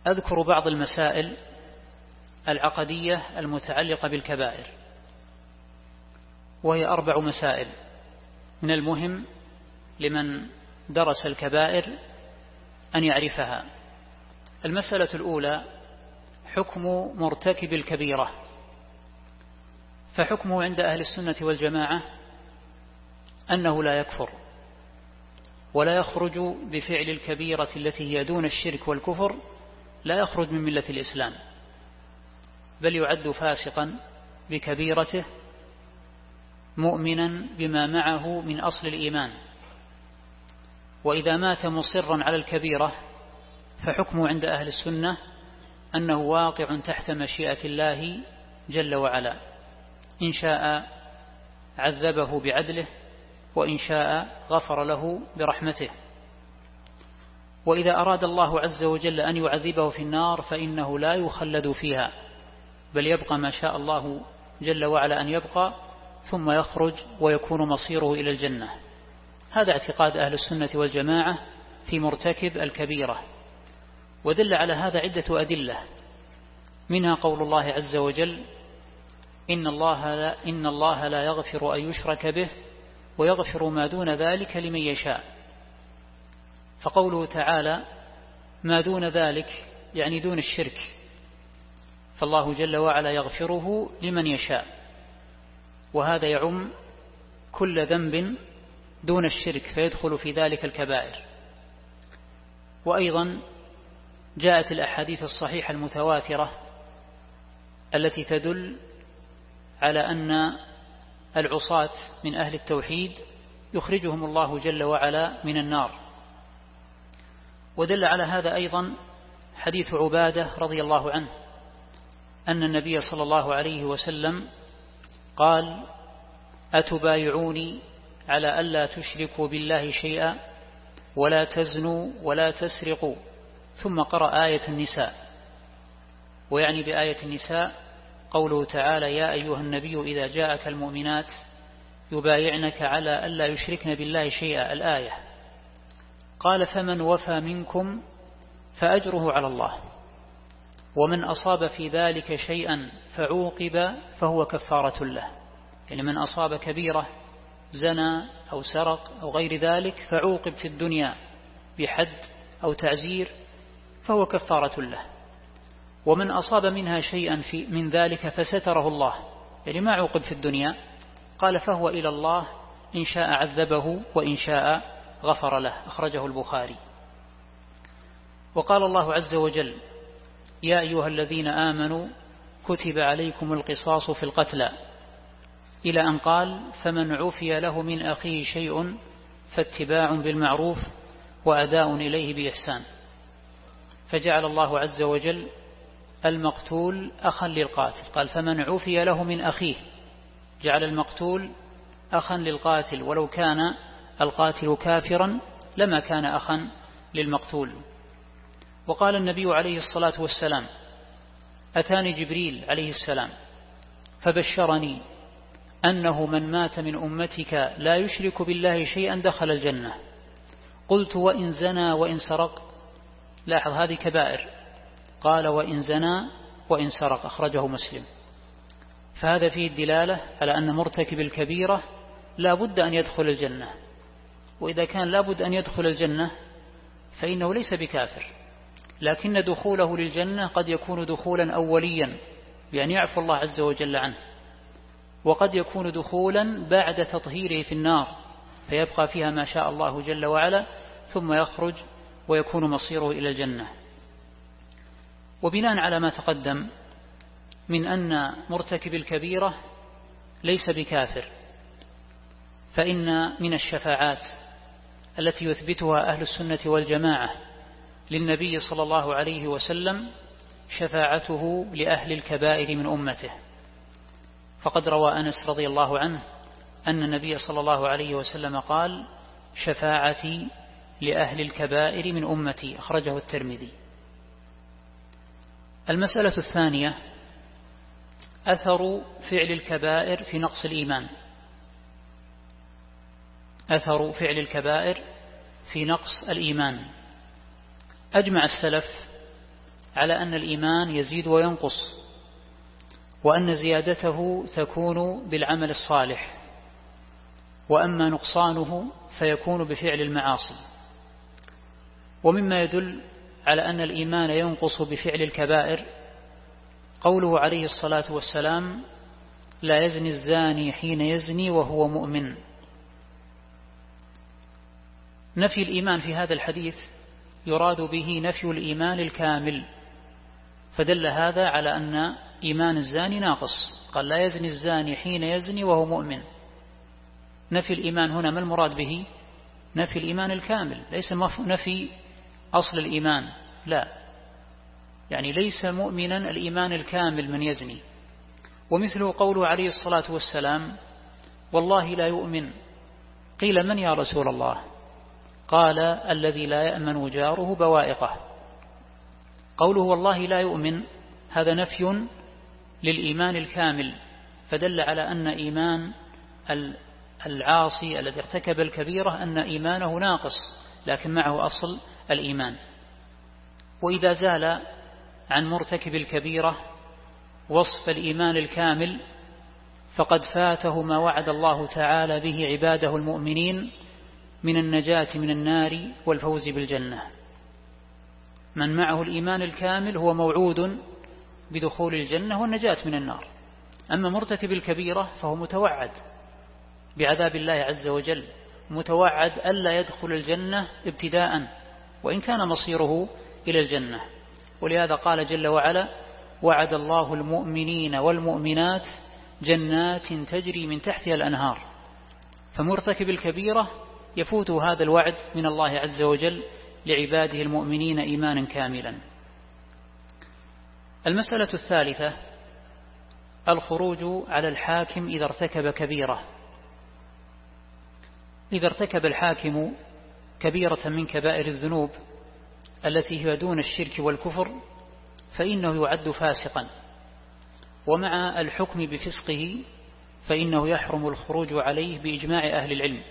أذكر بعض المسائل العقدية المتعلقة بالكبائر، وهي 4 مسائل من المهم لمن درس الكبائر أن يعرفها. المسألة الأولى حكم مرتكب الكبيرة. فحكمه عند أهل السنة والجماعة أنه لا يكفر ولا يخرج بفعل الكبيرة التي هي دون الشرك والكفر، لا يخرج من ملة الإسلام، بل يعد فاسقا بكبيرته مؤمنا بما معه من أصل الإيمان. وإذا مات مصرا على الكبيرة فحكمه عند أهل السنة أنه واقع تحت مشيئة الله جل وعلا، إن شاء عذبه بعدله وإن شاء غفر له برحمته. وإذا أراد الله عز وجل أن يعذبه في النار فإنه لا يخلد فيها، بل يبقى ما شاء الله جل وعلا أن يبقى، ثم يخرج ويكون مصيره إلى الجنة. هذا اعتقاد أهل السنة والجماعة في مرتكب الكبيرة. ودل على هذا عدة أدلة، منها قول الله عز وجل: إن الله لا يغفر أن يشرك به ويغفر ما دون ذلك لمن يشاء. فقوله تعالى ما دون ذلك يعني دون الشرك، فالله جل وعلا يغفره لمن يشاء، وهذا يعم كل ذنب دون الشرك فيدخل في ذلك الكبائر. وأيضا جاءت الأحاديث الصحيحة المتواترة التي تدل على أن العصاة من أهل التوحيد يخرجهم الله جل وعلا من النار. ودل على هذا أيضا حديث عبادة رضي الله عنه أن النبي صلى الله عليه وسلم قال: أتبايعوني على ألا تشركوا بالله شيئا ولا تزنوا ولا تسرقوا، ثم قرأ آية النساء. ويعني بآية النساء قوله تعالى: يا أيها النبي إذا جاءك المؤمنات يبايعنك على ألا يشركن بالله شيئا، الآية. قال: فمن وفى منكم فأجره على الله، ومن أصاب في ذلك شيئا فعوقب فهو كفارة له. يعني من أصاب كبيرة زنى أو سرق أو غير ذلك فعوقب في الدنيا بحد أو تعزير فهو كفارة له، ومن أصاب منها شيئا من ذلك فستره الله، يعني ما عوقب في الدنيا، قال فهو إلى الله إن شاء عذبه وإن شاء غفر له. أخرجه البخاري. وقال الله عز وجل: يا أيها الذين آمنوا كتب عليكم القصاص في القتلى، إلى أن قال: فمن عفي له من أخيه شيء فاتباع بالمعروف وأداء إليه بإحسان. فجعل الله عز وجل المقتول أخا للقاتل، قال: فمن عفي له من أخيه، جعل المقتول أخا للقاتل، ولو كان القاتل كافرا لما كان أخا للمقتول. وقال النبي عليه الصلاة والسلام: أتاني جبريل عليه السلام فبشرني أنه من مات من أمتك لا يشرك بالله شيئا دخل الجنة. قلت: وإن زنى وإن سرق؟ لاحظ هذه كبائر، قال: وإن زنى وإن سرق. أخرجه مسلم. فهذا فيه الدلالة على أن مرتكب الكبيرة لا بد أن يدخل الجنة، وإذا كان لا بد أن يدخل الجنة فإنه ليس بكافر، لكن دخوله للجنة قد يكون دخولا أوليا بأن يعفو الله عز وجل عنه، وقد يكون دخولا بعد تطهيره في النار فيبقى فيها ما شاء الله جل وعلا، ثم يخرج ويكون مصيره إلى الجنة. وبناء على ما تقدم من أن مرتكب الكبيرة ليس بكافر، فإن من الشفاعات التي يثبتها أهل السنة والجماعة للنبي صلى الله عليه وسلم شفاعته لأهل الكبائر من أمته. فقد روى أنس رضي الله عنه أن النبي صلى الله عليه وسلم قال: شفاعتي لأهل الكبائر من أمتي. أخرجه الترمذي. المسألة الثانية أثر فعل الكبائر في نقص الإيمان. أثر فعل الكبائر في نقص الإيمان. أجمع السلف على أن الإيمان يزيد وينقص، وأن زيادته تكون بالعمل الصالح، وأما نقصانه فيكون بفعل المعاصي. ومما يدل على أن الإيمان ينقص بفعل الكبائر قوله عليه الصلاة والسلام: لا يزني الزاني حين يزني وهو مؤمن. نفي الإيمان في هذا الحديث يراد به نفي الإيمان الكامل، فدل هذا على أن إيمان الزاني ناقص. قال: لا يزني الزاني حين يزني وهو مؤمن. نفي الإيمان هنا ما المراد به؟ نفي الإيمان الكامل، ليس نفي أصل الإيمان، لا، يعني ليس مؤمنا الإيمان الكامل من يزني. ومثله قوله عليه الصلاة والسلام: والله لا يؤمن. قيل: من يا رسول الله؟ قال: الذي لا يأمن جاره بوائقه. قوله والله لا يؤمن هذا نفي للإيمان الكامل، فدل على أن إيمان العاصي الذي ارتكب الكبيرة أن إيمانه ناقص، لكن معه أصل الإيمان. وإذا زال عن مرتكب الكبيرة وصف الإيمان الكامل فقد فاته ما وعد الله تعالى به عباده المؤمنين من النجاة من النار والفوز بالجنة. من معه الإيمان الكامل هو موعود بدخول الجنة والنجاة من النار. أما مرتكب الكبيرة فهو متوعد بعذاب الله عز وجل، متوعد ألا يدخل الجنة ابتداء وإن كان مصيره إلى الجنة. ولهذا قال جل وعلا: وعد الله المؤمنين والمؤمنات جنات تجري من تحتها الأنهار. فمرتكب الكبيرة يفوته هذا الوعد من الله عز وجل لعباده المؤمنين إيمانا كاملا. المسألة الثالثة: الخروج على الحاكم إذا ارتكب كبيرة. إذا ارتكب الحاكم كبيرة من كبائر الذنوب التي هي دون الشرك والكفر فإنه يعد فاسقا، ومع الحكم بفسقه فإنه يحرم الخروج عليه بإجماع أهل العلم.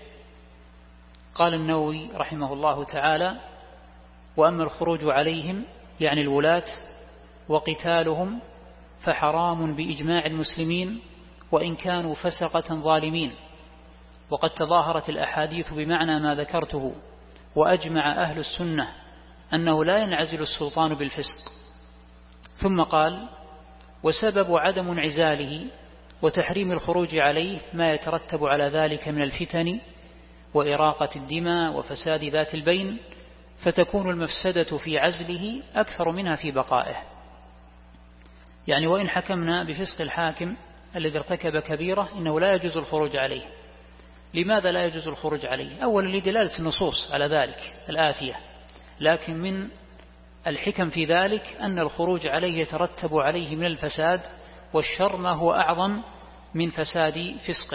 قال النووي رحمه الله تعالى: وأما الخروج عليهم يعني الولاة وقتالهم فحرام بإجماع المسلمين وإن كانوا فسقة ظالمين. وقد تظاهرت الأحاديث بمعنى ما ذكرته، وأجمع أهل السنة أنه لا ينعزل السلطان بالفسق. ثم قال: وسبب عدم انعزاله وتحريم الخروج عليه ما يترتب على ذلك من الفتن وإراقة الدماء وفساد ذات البين، فتكون المفسدة في عزله أكثر منها في بقائه. يعني وإن حكمنا بفسق الحاكم الذي ارتكب كبيرة إنه لا يجوز الخروج عليه. لماذا لا يجوز الخروج عليه؟ أولا لدلالة النصوص على ذلك الآتية، لكن من الحكم في ذلك أن الخروج عليه يترتب عليه من الفساد والشر ما هو أعظم من فساد فسقه.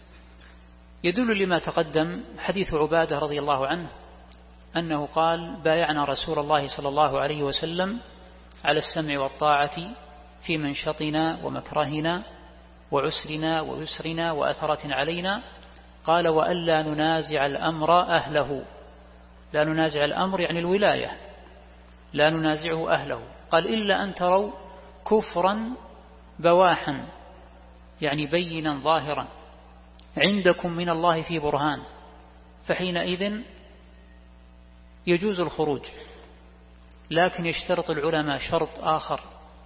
يدل لما تقدم حديث عبادة رضي الله عنه أنه قال: بايعنا رسول الله صلى الله عليه وسلم على السمع والطاعة في منشطنا ومكرهنا وعسرنا ويسرنا وأثرة علينا. قال: وألا ننازع الأمر أهله. لا ننازع الأمر يعني الولاية، لا ننازعه أهله. قال: إلا أن تروا كفرا بواحا يعني بينا ظاهرا عندكم من الله في برهان، فحينئذ يجوز الخروج. لكن يشترط العلماء شرط آخر،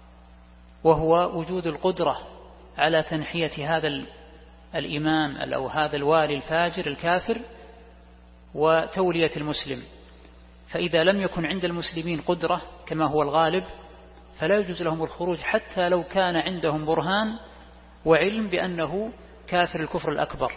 وهو وجود القدرة على تنحية هذا الإمام أو هذا الوالي الفاجر الكافر وتولية المسلم. فإذا لم يكن عند المسلمين قدرة كما هو الغالب فلا يجوز لهم الخروج حتى لو كان عندهم برهان وعلم بأنه كافر الكفر الأكبر،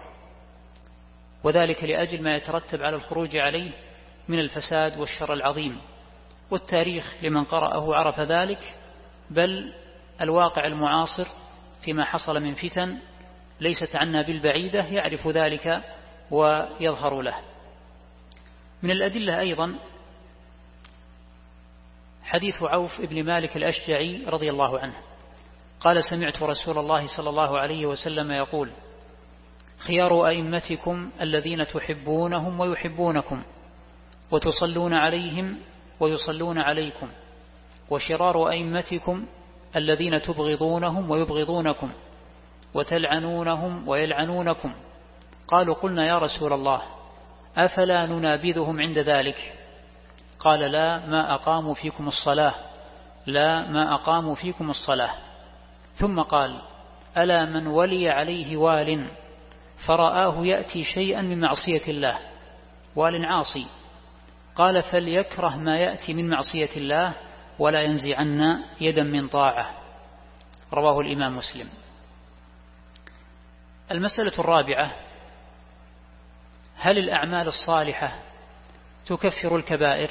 وذلك لأجل ما يترتب على الخروج عليه من الفساد والشر العظيم. والتاريخ لمن قرأه عرف ذلك، بل الواقع المعاصر فيما حصل من فتن ليست عنا بالبعيدة يعرف ذلك ويظهر له. من الأدلة أيضا حديث عوف بن مالك الأشجعي رضي الله عنه قال: سمعت رسول الله صلى الله عليه وسلم يقول: خيار أئمتكم الذين تحبونهم ويحبونكم وتصلون عليهم ويصلون عليكم وشرار أئمتكم الذين تبغضونهم ويبغضونكم وتلعنونهم ويلعنونكم. قالوا قلنا يا رسول الله أفلا ننابذهم عند ذلك؟ قال لا ما أقاموا فيكم الصلاة، لا ما أقاموا فيكم الصلاة. ثم قال ألا من ولي عليه وال فرآه يأتي شيئا من معصية الله، وال عاصي، قال فليكره ما يأتي من معصية الله ولا ينزعن يدا من طاعة. رواه الإمام مسلم. المسألة الرابعة: هل الأعمال الصالحة تكفر الكبائر؟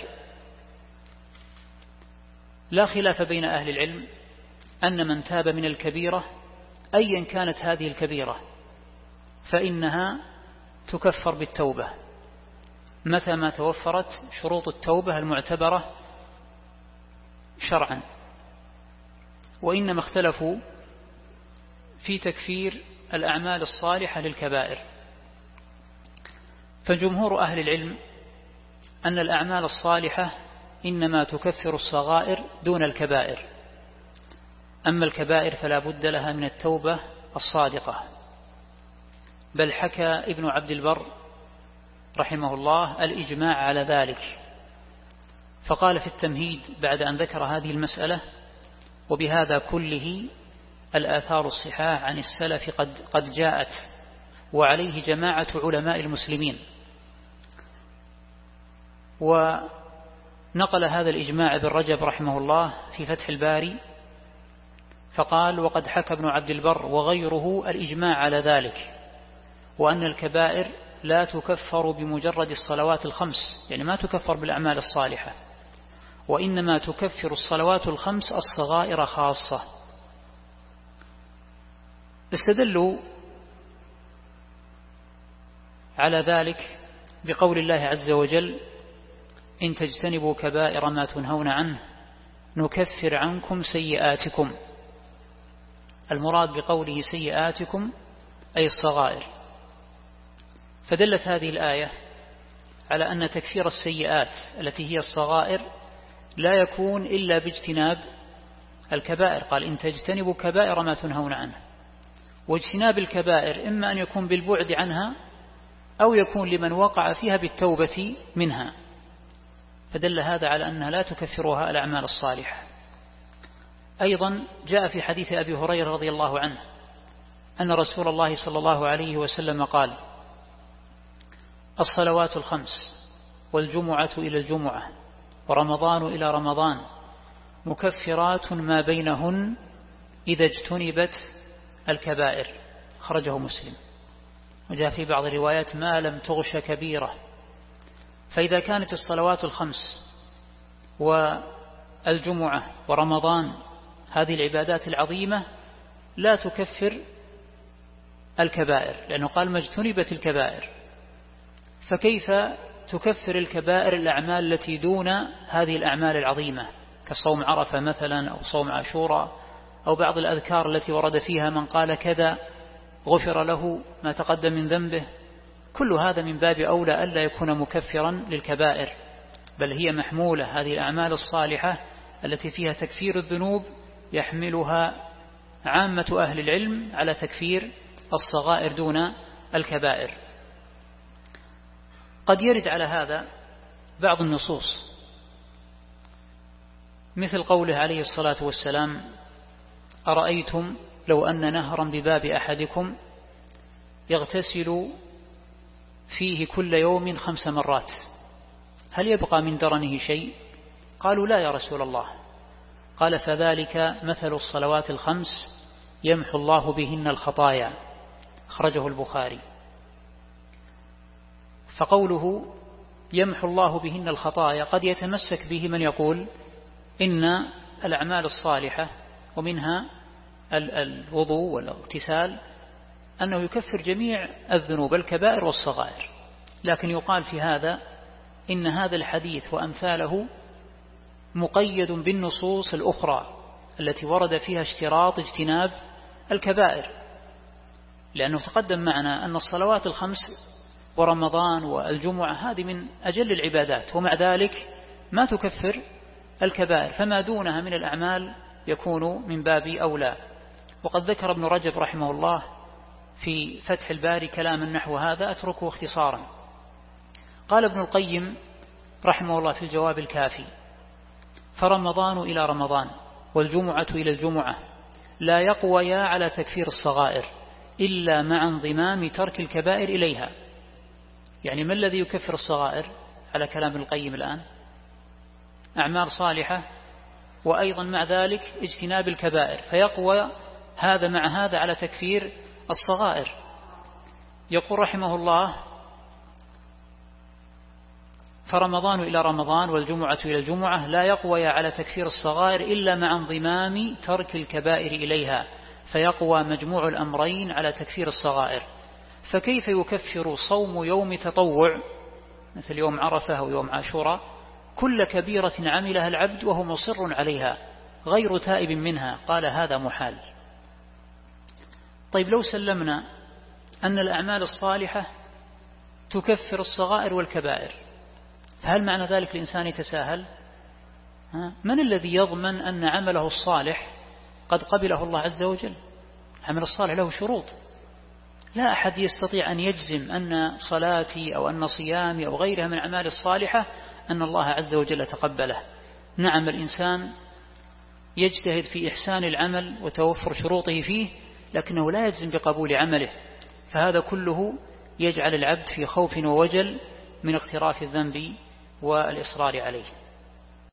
لا خلاف بين أهل العلم أن من تاب من الكبيرة أيا كانت هذه الكبيرة فإنها تكفر بالتوبة متى ما توفرت شروط التوبة المعتبرة شرعا، وإنما اختلفوا في تكفير الأعمال الصالحة للكبائر. فجمهور أهل العلم أن الأعمال الصالحة إنما تكفر الصغائر دون الكبائر، أما الكبائر فلا بد لها من التوبة الصادقة. بل حكى ابن عبد البر رحمه الله الإجماع على ذلك، فقال في التمهيد بعد أن ذكر هذه المسألة: وبهذا كله الآثار الصحاح عن السلف قد جاءت، وعليه جماعة علماء المسلمين. ونقل هذا الإجماع ابن رجب رحمه الله في فتح الباري فقال: وقد حكى ابن عبد البر وغيره الإجماع على ذلك، وأن الكبائر لا تكفر بمجرد الصلوات الخمس، يعني ما تكفر بالأعمال الصالحة، وإنما تكفر الصلوات الخمس الصغائر خاصة. استدلوا على ذلك بقول الله عز وجل: إن تجتنبوا كبائر ما تنهون عنه نكفر عنكم سيئاتكم. المراد بقوله سيئاتكم أي الصغائر. فدلت هذه الآية على أن تكفير السيئات التي هي الصغائر لا يكون إلا باجتناب الكبائر. قال: إن تجتنبوا كبائر ما تنهون عنه. واجتناب الكبائر إما أن يكون بالبعد عنها أو يكون لمن وقع فيها بالتوبة منها، فدل هذا على أنها لا تكفرها الأعمال الصالحة. أيضا جاء في حديث أبي هريرة رضي الله عنه أن رسول الله صلى الله عليه وسلم قال: الصلوات الخمس والجمعة إلى الجمعة ورمضان إلى رمضان مكفرات ما بينهن إذا اجتنبت الكبائر. خرجه مسلم. وجاء في بعض الروايات: ما لم تغش كبيرة. فإذا كانت الصلوات الخمس والجمعة ورمضان هذه العبادات العظيمة لا تكفر الكبائر، لأنه قال: ما اجتنبت الكبائر، فكيف تكفر الكبائر الأعمال التي دون هذه الأعمال العظيمة كصوم عرفة مثلا أو صوم عاشوراء أو بعض الأذكار التي ورد فيها من قال كذا غفر له ما تقدم من ذنبه؟ كل هذا من باب أولى ألا يكون مكفرا للكبائر، بل هي محمولة، هذه الأعمال الصالحة التي فيها تكفير الذنوب يحملها عامة أهل العلم على تكفير الصغائر دون الكبائر. قد يرد على هذا بعض النصوص مثل قوله عليه الصلاة والسلام: أرأيتم لو أن نهرا بباب أحدكم يغتسل فيه كل يوم 5 مرات هل يبقى من درنه شيء؟ قالوا: لا يا رسول الله. قال: فذلك مثل الصلوات الخمس يمحو الله بهن الخطايا. خرجه البخاري. فقوله يمحو الله بهن الخطايا قد يتمسك به من يقول إن الأعمال الصالحة ومنها الوضوء والاغتسال أنه يكفر جميع الذنوب الكبائر والصغائر، لكن يقال في هذا إن هذا الحديث وأمثاله مقيد بالنصوص الأخرى التي ورد فيها اشتراط اجتناب الكبائر، لأنه تقدم معنا أن الصلوات الخمس ورمضان والجمعة هذه من أجل العبادات، ومع ذلك ما تكفر الكبائر، فما دونها من الأعمال يكون من باب أولى. وقد ذكر ابن رجب رحمه الله في فتح الباري كلاما نحو هذا أتركه اختصارا. قال ابن القيم رحمه الله في الجواب الكافي: فرمضان إلى رمضان والجمعة إلى الجمعة لا يقويا على تكفير الصغائر إلا مع انضمام ترك الكبائر إليها. يعني ما الذي يكفر الصغائر على كلام ابن القيم الآن؟ أعمال صالحة وأيضا مع ذلك اجتناب الكبائر، فيقوى هذا مع هذا على تكفير الصغائر. يقول رحمه الله: فرمضان إلى رمضان والجمعة إلى الجمعة لا يقوى على تكفير الصغائر إلا مع انضمام ترك الكبائر إليها، فيقوى مجموع الأمرين على تكفير الصغائر. فكيف يكفر صوم يوم تطوع مثل يوم عرفة أو يوم عاشوراء كل كبيرة عملها العبد وهو مصر عليها غير تائب منها؟ قال: هذا محال. طيب لو سلمنا أن الأعمال الصالحة تكفر الصغائر والكبائر، فهل معنى ذلك الإنسان يتساهل؟ من الذي يضمن أن عمله الصالح قد قبله الله عز وجل؟ عمل الصالح له شروط، لا أحد يستطيع أن يجزم أن صلاتي أو أن صيامي أو غيرها من أعمال الصالحة أن الله عز وجل تقبله. نعم، الإنسان يجتهد في إحسان العمل وتوفر شروطه فيه، لكنه لا يجزم بقبول عمله، فهذا كله يجعل العبد في خوف ووجل من اقتراف الذنب والإصرار عليه.